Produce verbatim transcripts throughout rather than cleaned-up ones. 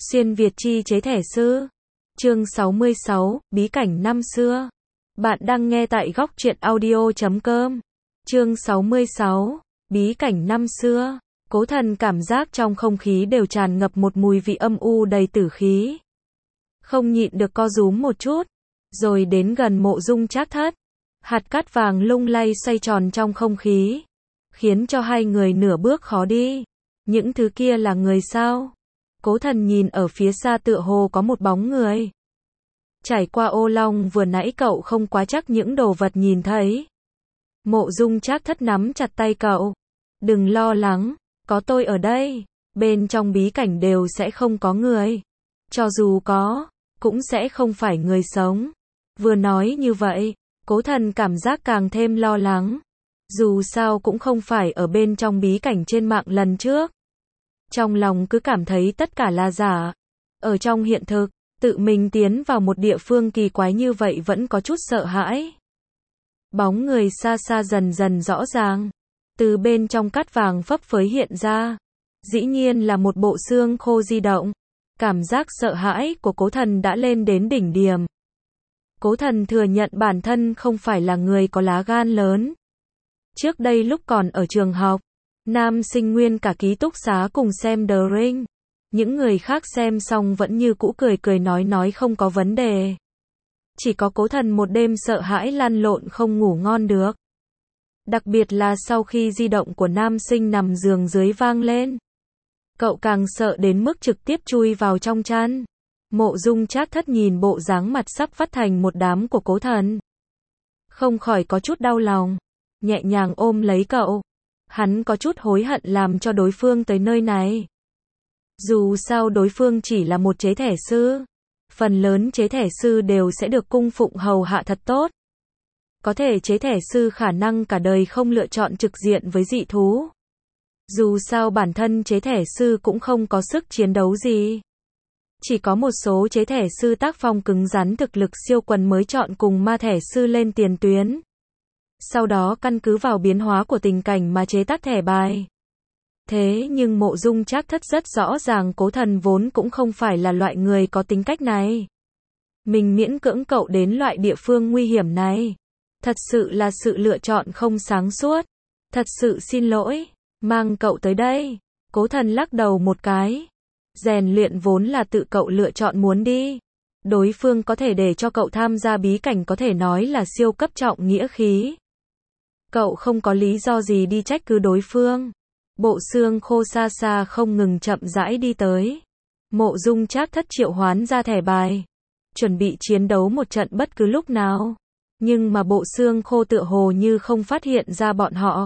Xuyên Việt chi chế thẻ sư. Chương sáu mươi sáu, Bí cảnh năm xưa. Bạn đang nghe tại góc truyện audio chấm com. Chương sáu mươi sáu, Bí cảnh năm xưa. Cố Thần cảm giác trong không khí đều tràn ngập một mùi vị âm u đầy tử khí. Không nhịn được co rúm một chút, rồi đến gần Mộ Dung Trác Thất. Hạt cát vàng lung lay xoay tròn trong không khí, khiến cho hai người nửa bước khó đi. Những thứ kia là người sao? Cố Thần nhìn ở phía xa tựa hồ có một bóng người. Trải qua ô long vừa nãy cậu không quá chắc những đồ vật nhìn thấy. Mộ Dung Trác Thất nắm chặt tay cậu. Đừng lo lắng, có tôi ở đây. Bên trong bí cảnh đều sẽ không có người. Cho dù có, cũng sẽ không phải người sống. Vừa nói như vậy, Cố Thần cảm giác càng thêm lo lắng. Dù sao cũng không phải ở bên trong bí cảnh trên mạng lần trước. Trong lòng cứ cảm thấy tất cả là giả. Ở trong hiện thực, tự mình tiến vào một địa phương kỳ quái như vậy vẫn có chút sợ hãi. Bóng người xa xa dần dần rõ ràng. Từ bên trong cát vàng phấp phới hiện ra. Dĩ nhiên là một bộ xương khô di động. Cảm giác sợ hãi của Cố Thần đã lên đến đỉnh điểm. Cố Thần thừa nhận bản thân không phải là người có lá gan lớn. Trước đây lúc còn ở trường học, nam sinh nguyên cả ký túc xá cùng xem The Ring. Những người khác xem xong vẫn như cũ cười cười nói nói không có vấn đề. Chỉ có Cố Thần một đêm sợ hãi lăn lộn không ngủ ngon được. Đặc biệt là sau khi di động của nam sinh nằm giường dưới vang lên. Cậu càng sợ đến mức trực tiếp chui vào trong chăn. Mộ Dung Trác Thất nhìn bộ dáng mặt sắp vắt thành một đám của Cố Thần. Không khỏi có chút đau lòng. Nhẹ nhàng ôm lấy cậu. Hắn có chút hối hận làm cho đối phương tới nơi này. Dù sao đối phương chỉ là một chế thẻ sư. Phần lớn chế thẻ sư đều sẽ được cung phụng hầu hạ thật tốt. Có thể chế thẻ sư khả năng cả đời không lựa chọn trực diện với dị thú. Dù sao bản thân chế thẻ sư cũng không có sức chiến đấu gì. Chỉ có một số chế thẻ sư tác phong cứng rắn thực lực siêu quần mới chọn cùng ma thẻ sư lên tiền tuyến. Sau đó căn cứ vào biến hóa của tình cảnh mà chế tác thẻ bài. Thế nhưng Mộ Dung Trác Thất rất rõ ràng Cố Thần vốn cũng không phải là loại người có tính cách này. Mình miễn cưỡng cậu đến loại địa phương nguy hiểm này. Thật sự là sự lựa chọn không sáng suốt. Thật sự xin lỗi, mang cậu tới đây. Cố Thần lắc đầu một cái. Rèn luyện vốn là tự cậu lựa chọn muốn đi. Đối phương có thể để cho cậu tham gia bí cảnh có thể nói là siêu cấp trọng nghĩa khí. Cậu không có lý do gì đi trách cứ đối phương. Bộ xương khô xa xa không ngừng chậm rãi đi tới. Mộ Dung Trác Thất triệu hoán ra thẻ bài. Chuẩn bị chiến đấu một trận bất cứ lúc nào. Nhưng mà bộ xương khô tựa hồ như không phát hiện ra bọn họ.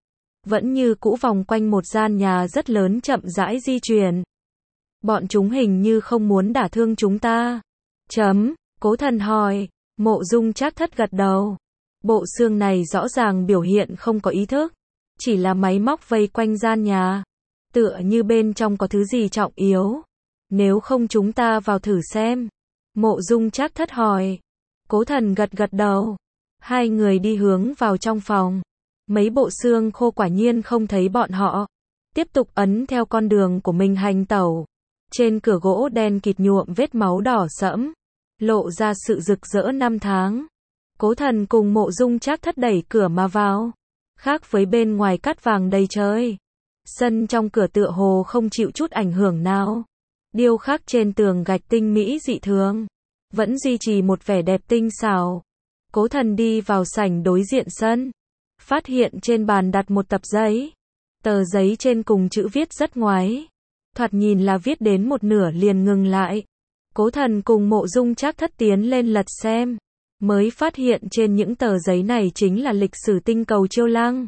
Vẫn như cũ vòng quanh một gian nhà rất lớn chậm rãi di chuyển. Bọn chúng hình như không muốn đả thương chúng ta. Chấm, Cố Thần hỏi. Mộ Dung Trác Thất gật đầu. Bộ xương này rõ ràng biểu hiện không có ý thức. Chỉ là máy móc vây quanh gian nhà. Tựa như bên trong có thứ gì trọng yếu. Nếu không chúng ta vào thử xem. Mộ Dung Trác Thất hỏi. Cố Thần gật gật đầu. Hai người đi hướng vào trong phòng. Mấy bộ xương khô quả nhiên không thấy bọn họ. Tiếp tục ấn theo con đường của mình hành tẩu. Trên cửa gỗ đen kịt nhuộm vết máu đỏ sẫm. Lộ ra sự rực rỡ năm tháng. Cố Thần cùng Mộ Dung Trác Thất đẩy cửa mà vào. Khác với bên ngoài cát vàng đầy trời. Sân trong cửa tựa hồ không chịu chút ảnh hưởng nào. Điêu khắc trên tường gạch tinh mỹ dị thường. Vẫn duy trì một vẻ đẹp tinh xảo. Cố Thần đi vào sảnh đối diện sân. Phát hiện trên bàn đặt một tập giấy. Tờ giấy trên cùng chữ viết rất ngoáy. Thoạt nhìn là viết đến một nửa liền ngừng lại. Cố Thần cùng Mộ Dung Trác Thất tiến lên lật xem. Mới phát hiện trên những tờ giấy này chính là lịch sử tinh cầu Chiêu Lăng.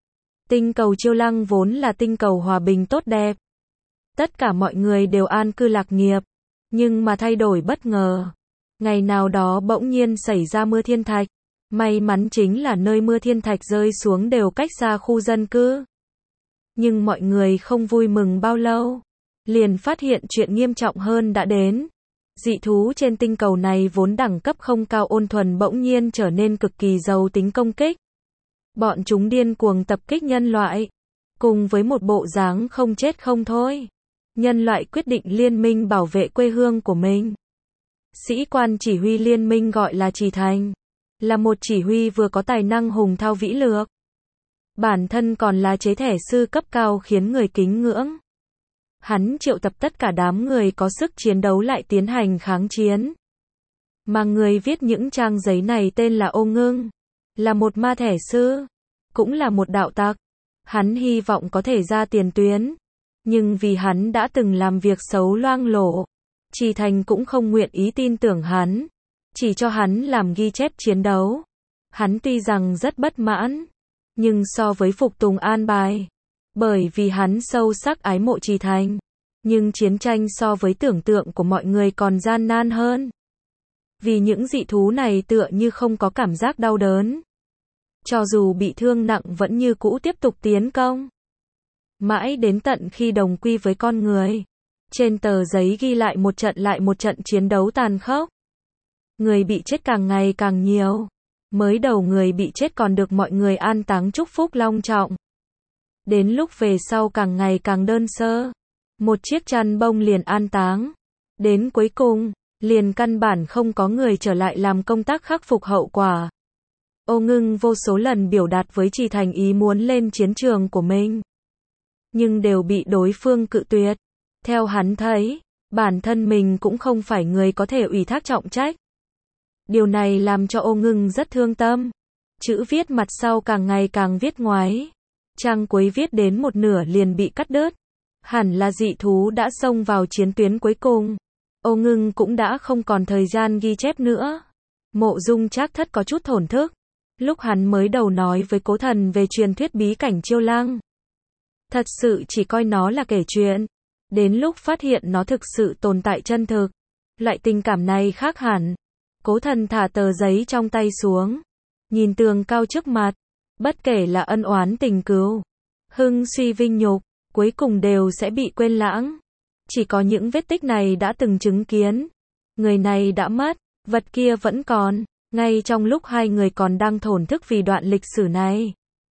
Tinh cầu Chiêu Lăng vốn là tinh cầu hòa bình tốt đẹp. Tất cả mọi người đều an cư lạc nghiệp. Nhưng mà thay đổi bất ngờ. Ngày nào đó bỗng nhiên xảy ra mưa thiên thạch. May mắn chính là nơi mưa thiên thạch rơi xuống đều cách xa khu dân cư. Nhưng mọi người không vui mừng bao lâu. Liền phát hiện chuyện nghiêm trọng hơn đã đến. Dị thú trên tinh cầu này vốn đẳng cấp không cao ôn thuần bỗng nhiên trở nên cực kỳ giàu tính công kích. Bọn chúng điên cuồng tập kích nhân loại. Cùng với một bộ dáng không chết không thôi. nhân loại quyết định liên minh bảo vệ quê hương của mình. Sĩ quan chỉ huy liên minh gọi là Trì Thành, là một chỉ huy vừa có tài năng hùng thao vĩ lược. Bản thân còn là chế thể sư cấp cao khiến người kính ngưỡng. Hắn triệu tập tất cả đám người có sức chiến đấu lại tiến hành kháng chiến. Mà người viết những trang giấy này tên là Ô Ngưng, là một ma thể sư, cũng là một đạo tặc. Hắn hy vọng có thể ra tiền tuyến, nhưng vì hắn đã từng làm việc xấu loang lổ, Trì Thành cũng không nguyện ý tin tưởng hắn, chỉ cho hắn làm ghi chép chiến đấu. Hắn tuy rằng rất bất mãn, nhưng so với phục tùng an bài, bởi vì hắn sâu sắc ái mộ Trì Thành, nhưng chiến tranh so với tưởng tượng của mọi người còn gian nan hơn. Vì những dị thú này tựa như không có cảm giác đau đớn, cho dù bị thương nặng vẫn như cũ tiếp tục tiến công. Mãi đến tận khi đồng quy với con người, trên tờ giấy ghi lại một trận lại một trận chiến đấu tàn khốc. Người bị chết càng ngày càng nhiều. Mới đầu người bị chết còn được mọi người an táng chúc phúc long trọng. Đến lúc về sau càng ngày càng đơn sơ. Một chiếc chăn bông liền an táng. Đến cuối cùng, liền căn bản không có người trở lại làm công tác khắc phục hậu quả. Ô Ngưng vô số lần biểu đạt với Trì Thành ý muốn lên chiến trường của mình, nhưng đều bị đối phương cự tuyệt. Theo hắn thấy, bản thân mình cũng không phải người có thể ủy thác trọng trách. Điều này làm cho Ô Ngưng rất thương tâm. Chữ viết mặt sau càng ngày càng viết ngoáy. Trang cuối viết đến một nửa liền bị cắt đứt. Hẳn là dị thú đã xông vào chiến tuyến cuối cùng. Ô Ngưng cũng đã không còn thời gian ghi chép nữa. Mộ Dung Trác Thất có chút thổn thức. Lúc hắn mới đầu nói với Cố Thần về truyền thuyết bí cảnh Chiêu Lăng, thật sự chỉ coi nó là kể chuyện. Đến lúc phát hiện nó thực sự tồn tại chân thực, loại tình cảm này khác hẳn. Cố Thần thả tờ giấy trong tay xuống, nhìn tường cao trước mặt, bất kể là ân oán tình cừu, hưng suy vinh nhục, cuối cùng đều sẽ bị quên lãng. Chỉ có những vết tích này đã từng chứng kiến. Người này đã mất, vật kia vẫn còn. Ngay trong lúc hai người còn đang thổn thức vì đoạn lịch sử này,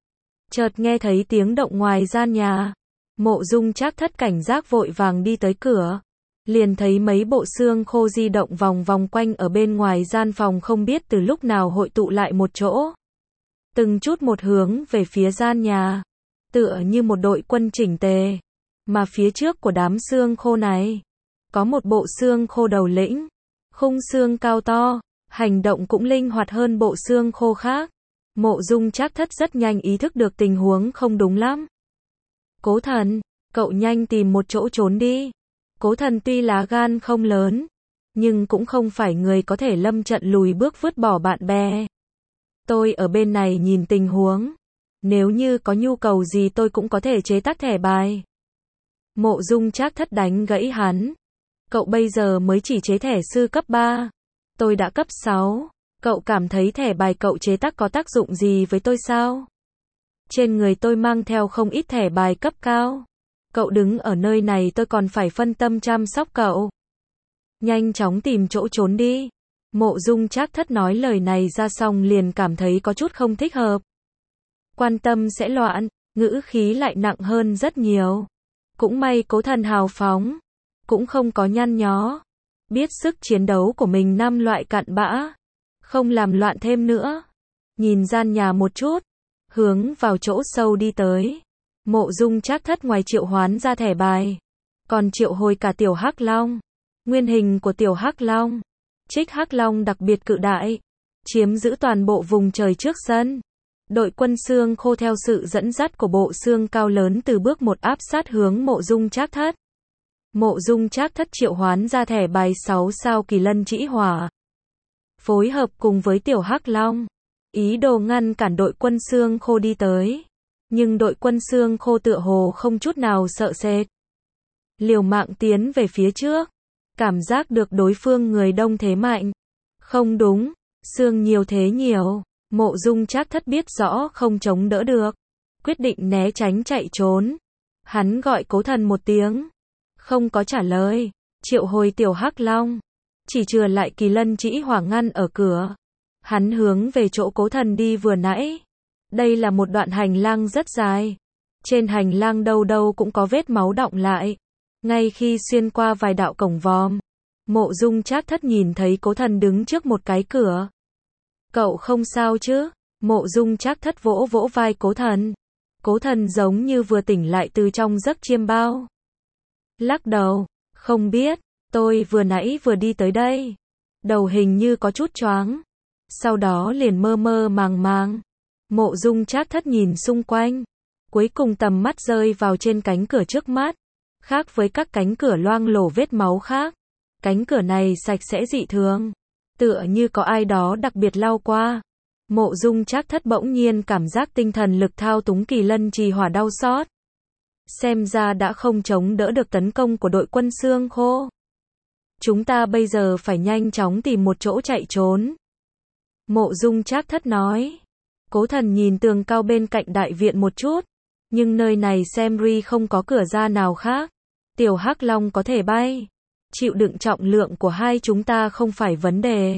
chợt nghe thấy tiếng động ngoài gian nhà. Mộ Dung Trác Thất cảnh giác vội vàng đi tới cửa, liền thấy mấy bộ xương khô di động vòng vòng quanh ở bên ngoài gian phòng, không biết từ lúc nào hội tụ lại một chỗ, từng chút một hướng về phía gian nhà, tựa như một đội quân chỉnh tề. Mà phía trước của đám xương khô này, có một bộ xương khô đầu lĩnh, khung xương cao to, hành động cũng linh hoạt hơn bộ xương khô khác. Mộ Dung Trác Thất rất nhanh ý thức được tình huống không đúng lắm. Cố Thần, cậu nhanh tìm một chỗ trốn đi. Cố Thần tuy lá gan không lớn, nhưng cũng không phải người có thể lâm trận lùi bước vứt bỏ bạn bè. Tôi ở bên này nhìn tình huống. Nếu như có nhu cầu gì tôi cũng có thể chế tác thẻ bài. Mộ Dung Trác Thất đánh gãy hắn. Cậu bây giờ mới chỉ chế thẻ sư cấp ba. Tôi đã cấp sáu. Cậu cảm thấy thẻ bài cậu chế tác có tác dụng gì với tôi sao? Trên người tôi mang theo không ít thẻ bài cấp cao. Cậu đứng ở nơi này tôi còn phải phân tâm chăm sóc cậu. Nhanh chóng tìm chỗ trốn đi. Mộ Dung Trác Thất nói lời này ra xong liền cảm thấy có chút không thích hợp. Quan tâm sẽ loạn, ngữ khí lại nặng hơn rất nhiều. Cũng may Cố Thần hào phóng, cũng không có nhăn nhó. Biết sức chiến đấu của mình năm loại cặn bã, không làm loạn thêm nữa. Nhìn gian nhà một chút, hướng vào chỗ sâu đi tới. Mộ Dung Trác Thất ngoài triệu hoán ra thẻ bài, còn triệu hồi cả tiểu Hắc Long. Nguyên hình của tiểu Hắc Long, Trích Hắc Long đặc biệt cự đại, chiếm giữ toàn bộ vùng trời trước sân. Đội quân xương khô theo sự dẫn dắt của bộ xương cao lớn từ bước một áp sát hướng Mộ Dung Trác Thất. Mộ Dung Trác Thất triệu hoán ra thẻ bài sáu sao Kỳ Lân Chỉ Hỏa, phối hợp cùng với tiểu Hắc Long, ý đồ ngăn cản đội quân xương khô đi tới. Nhưng đội quân xương khô tựa hồ không chút nào sợ sệt, liều mạng tiến về phía trước. Cảm giác được đối phương người đông thế mạnh. Không đúng, xương nhiều thế nhiều. Mộ Dung Trác Thất biết rõ không chống đỡ được, quyết định né tránh chạy trốn. Hắn gọi Cố Thần một tiếng, không có trả lời. Triệu hồi tiểu Hắc Long, chỉ chừa lại Kỳ Lân Chỉ Hỏa ngăn ở cửa. Hắn hướng về chỗ Cố Thần đi vừa nãy. Đây là một đoạn hành lang rất dài. Trên hành lang đâu đâu cũng có vết máu đọng lại. Ngay khi xuyên qua vài đạo cổng vòm, Mộ Dung Trác Thất nhìn thấy Cố Thần đứng trước một cái cửa. Cậu không sao chứ? Mộ Dung Trác Thất vỗ vỗ vai Cố Thần. Cố Thần giống như vừa tỉnh lại từ trong giấc chiêm bao. Lắc đầu, không biết, tôi vừa nãy vừa đi tới đây. Đầu hình như có chút choáng. Sau đó liền mơ mơ màng màng. Mộ Dung Trác Thất nhìn xung quanh. Cuối cùng tầm mắt rơi vào trên cánh cửa trước mắt. Khác với các cánh cửa loang lổ vết máu khác, cánh cửa này sạch sẽ dị thường. Tựa như có ai đó đặc biệt lau qua. Mộ Dung Trác Thất bỗng nhiên cảm giác tinh thần lực thao túng kỳ lân trì hỏa đau xót. Xem ra đã không chống đỡ được tấn công của đội quân xương khô. Chúng ta bây giờ phải nhanh chóng tìm một chỗ chạy trốn. Mộ Dung Trác Thất nói. Cố Thần nhìn tường cao bên cạnh đại viện một chút. Nhưng nơi này xem ri không có cửa ra nào khác. Tiểu Hắc Long có thể bay. Chịu đựng trọng lượng của hai chúng ta không phải vấn đề.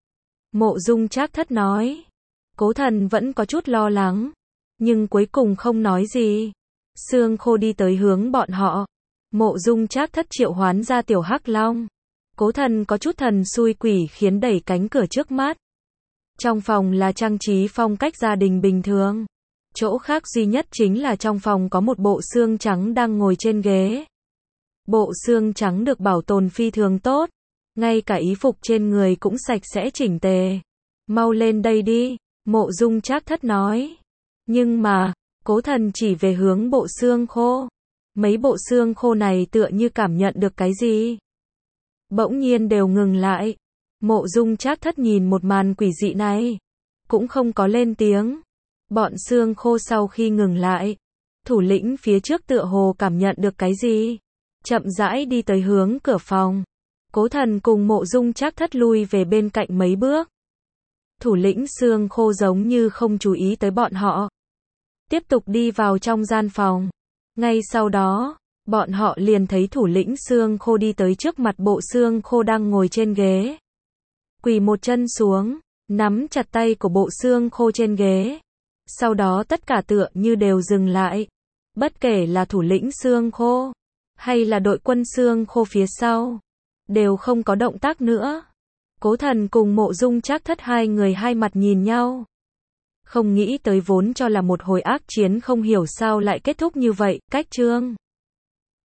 Mộ Dung Trác Thất nói. Cố Thần vẫn có chút lo lắng. Nhưng cuối cùng không nói gì. Xương khô đi tới hướng bọn họ. Mộ Dung Trác Thất triệu hoán ra Tiểu Hắc Long. Cố Thần có chút thần xui quỷ khiến đẩy cánh cửa trước mắt. Trong phòng là trang trí phong cách gia đình bình thường. Chỗ khác duy nhất chính là trong phòng có một bộ xương trắng đang ngồi trên ghế. Bộ xương trắng được bảo tồn phi thường tốt. Ngay cả y phục trên người cũng sạch sẽ chỉnh tề. Mau lên đây đi, Mộ Dung Trác Thất nói. Nhưng mà, Cố Thần chỉ về hướng bộ xương khô. Mấy bộ xương khô này tựa như cảm nhận được cái gì. Bỗng nhiên đều ngừng lại. Mộ Dung Trác Thất nhìn một màn quỷ dị này. Cũng không có lên tiếng. Bọn xương khô sau khi ngừng lại. Thủ lĩnh phía trước tựa hồ cảm nhận được cái gì. Chậm rãi đi tới hướng cửa phòng. Cố Thần cùng Mộ Dung Trác Thất lui về bên cạnh mấy bước. Thủ lĩnh xương khô giống như không chú ý tới bọn họ. Tiếp tục đi vào trong gian phòng. Ngay sau đó, bọn họ liền thấy thủ lĩnh xương khô đi tới trước mặt bộ xương khô đang ngồi trên ghế. Quỳ một chân xuống, nắm chặt tay của bộ xương khô trên ghế. Sau đó tất cả tựa như đều dừng lại. Bất kể là thủ lĩnh xương khô, hay là đội quân xương khô phía sau, đều không có động tác nữa. Cố Thần cùng Mộ Dung Trác Thất hai người hai mặt nhìn nhau. Không nghĩ tới vốn cho là một hồi ác chiến không hiểu sao lại kết thúc như vậy. Cách chương